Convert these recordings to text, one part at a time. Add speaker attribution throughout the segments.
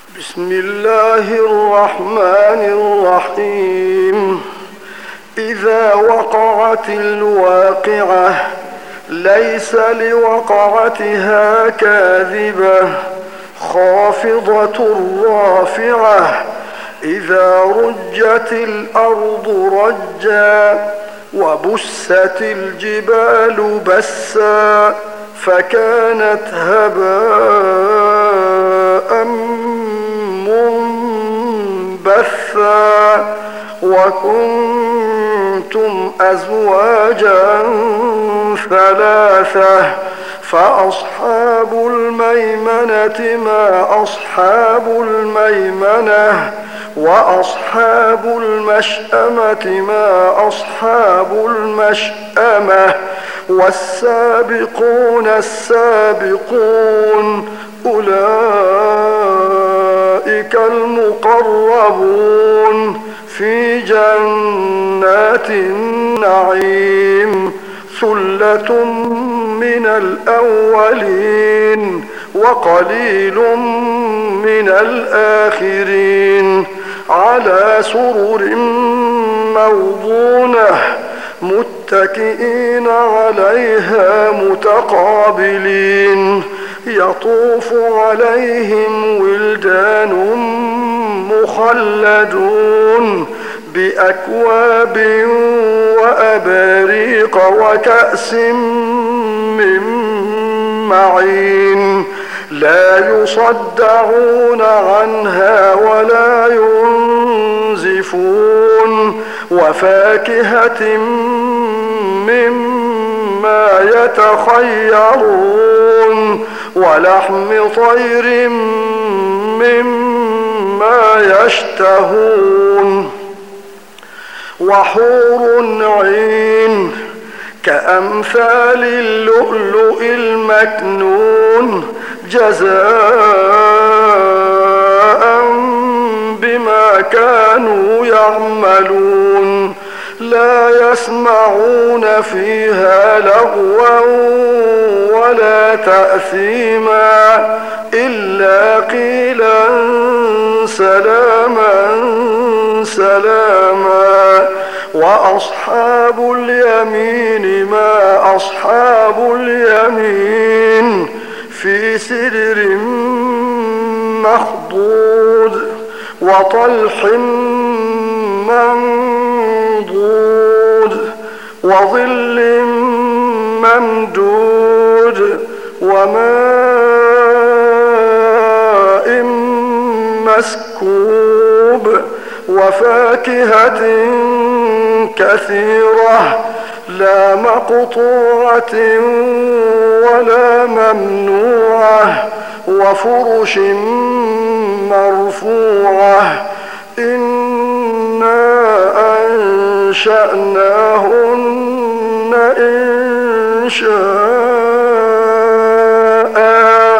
Speaker 1: بسم الله الرحمن الرحيم. إذا وقعت الواقعة ليس لوقعتها كاذبة خافضة رافعة إذا رجت الأرض رجا وبست الجبال بسا فكانت هباء منبثا وكنتم أزواجا ثلاثة فأصحاب الميمنة ما أصحاب الميمنة وأصحاب المشأمة ما أصحاب المشأمة والسابقون السابقون أولئك المقربون في جنات النعيم ثلة من الأولين وقليل من الآخرين على سرر موضونة متكئين عليها متقابلين يطوف عليهم ولدان مخلدون بأكواب وأباريق وكأس من معين لا يصدعون عنها ولا ينزفون وفاكهة مما يتخيرون ولحم طير مما يشتهون وحور عين كأمثال اللؤلؤ المكنون جزاء بما كانوا يعملون لا يسمعون فيها لغوا ولا تأثيما إلا قيلا سلاما سلاما وأصحاب اليمين ما أصحاب اليمين في سدر مخضود وطلح منضود وظل ممدود وماء مسكوب وفاكهة كثيرة لا مقطوعة ولا ممنوعة وفرش مرفوعة إنا أنشأناهن إنشاء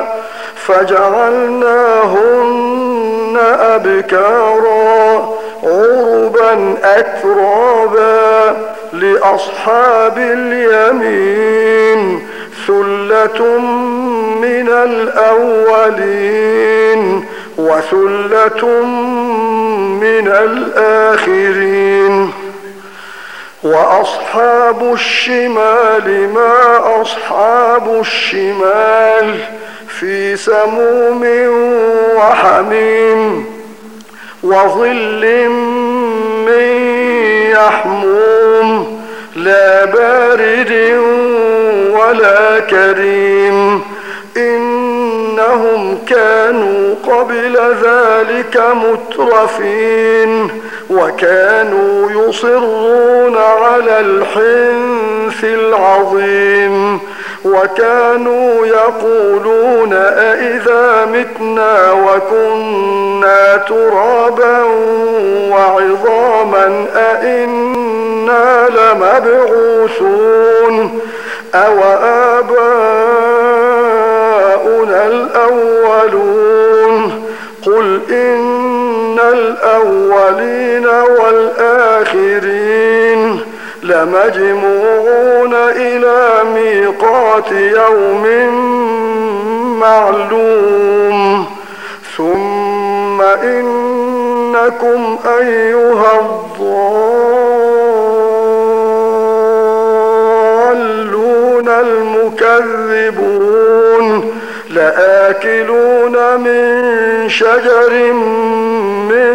Speaker 1: فجعلناهن أبكارا عربا أترابا لأصحاب اليمين ثلة من الأولين وثلة من الآخرين وأصحاب الشمال ما أصحاب الشمال في سموم وحميم وظل من يحموم لا بارد ولا كريم إنهم كانوا قبل ذلك مترفين وكانوا يصرون على الحنث العظيم وكانوا يقولون أئذا متنا وكنا ترابا وعظاما أئنا لمبعوثون أو آباؤنا الأولون قل إن الأولين والآخرين لمجموعون إلى ميقات يوم معلوم ثم إنكم أيها الضالون المكذبون لآكلون من شجر من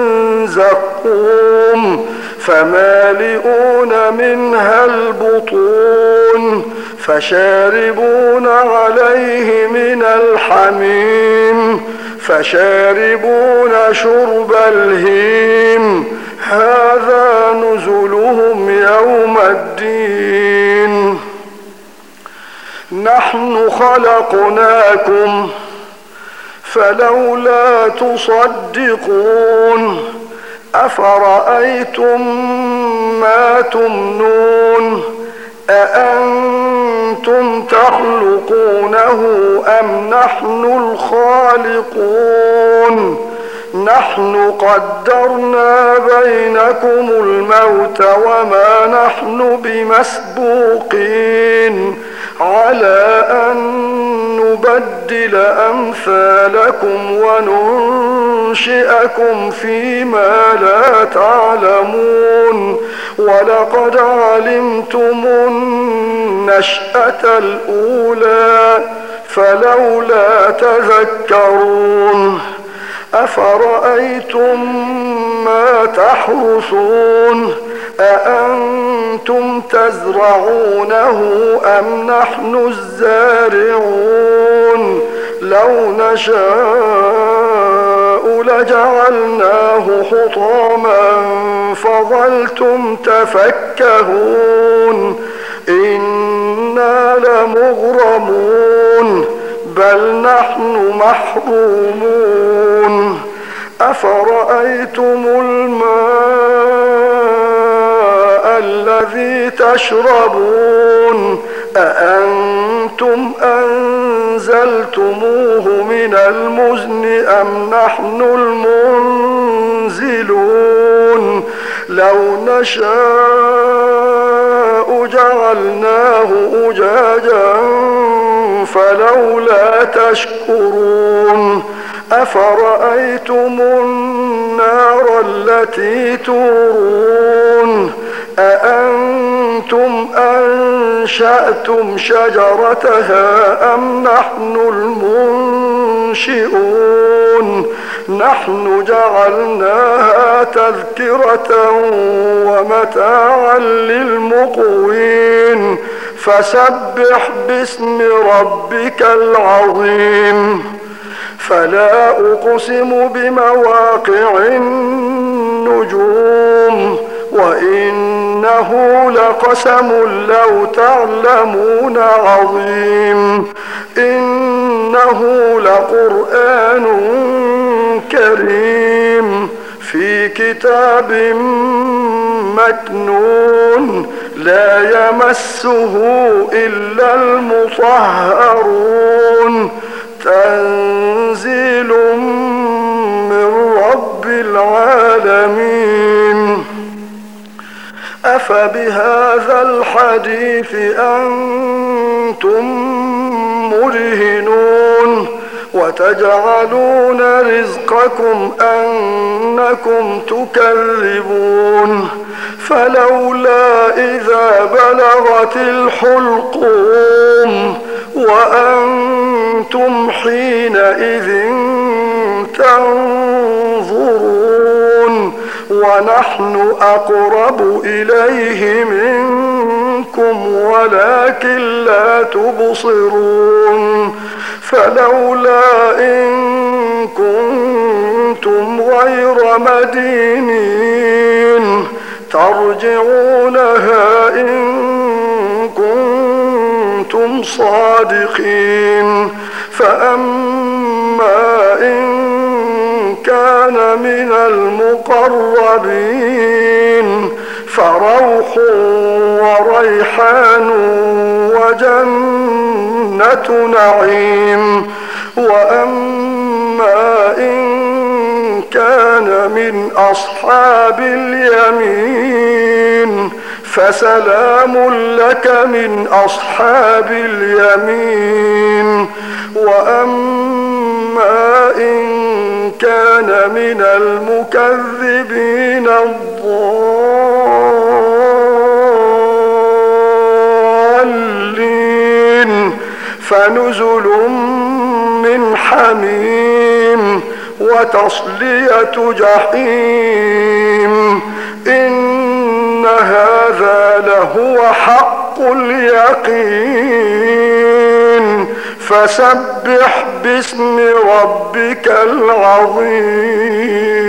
Speaker 1: زقوم فمالئون منها البطون فشاربون عليه من الحميم فشاربون شرب الهيم هذا نزلهم يوم الدين نحن خلقناكم فلولا تصدقون أفرأيتم ما تمنون أأنتم تخلقونه أم نحن الخالقون نحن قدرنا بينكم الموت وما نحن بمسبوقين على أن نبدل أمثالكم وننشئكم فيما لا تعلمون ولقد علمتم النشأة الأولى فلولا تذكرون أفرأيتم ما تحرثون أأنتم تزرعونه أم نحن الزارعون لو نشاء لجعلناه حطاما فظلتم تفكهون إنا لمغرمون بل نحن محرومون أفرأيتم الماء الذي تشربون أأنتم أنزلتموه من المزن أم نحن المنزلون لو نشاء جعلناه أجاجا فلولا تشكرون أفرأيتم النار التي تورون أأنتم أنشأتم شجرتها أم نحن المنشئون نحن جعلناها تذكرة ومتاعا للمقوين فسبح باسم ربك العظيم فلا أقسم بمواقع النجوم وإنه لقسم لو تعلمون عظيم إنه لقرآن كريم في كتاب مكنون لا يمسه إلا المطهرون تنزيل من رب العالمين أفبهذا الحديث أنتم مدهنون وتجعلون رزقكم أنكم تكذبون فلولا إذا بلغت الحلقوم وأنتم حينئذ تنظرون ونحن أقرب إليه منكم ولكن لا تبصرون فلولا إن كنتم غير مدينين ترجعونها إن كنتم صادقين فأما إن كان من المقربين فروح وريحان وجنة نعيم وأما إن كان من أصحاب اليمين فسلام لك من أصحاب اليمين وأما إن كان من المكذبين الضالين فنزل من حميم وتصلية جحيم إن هذا لهو حق اليقين فسبح باسم ربك العظيم.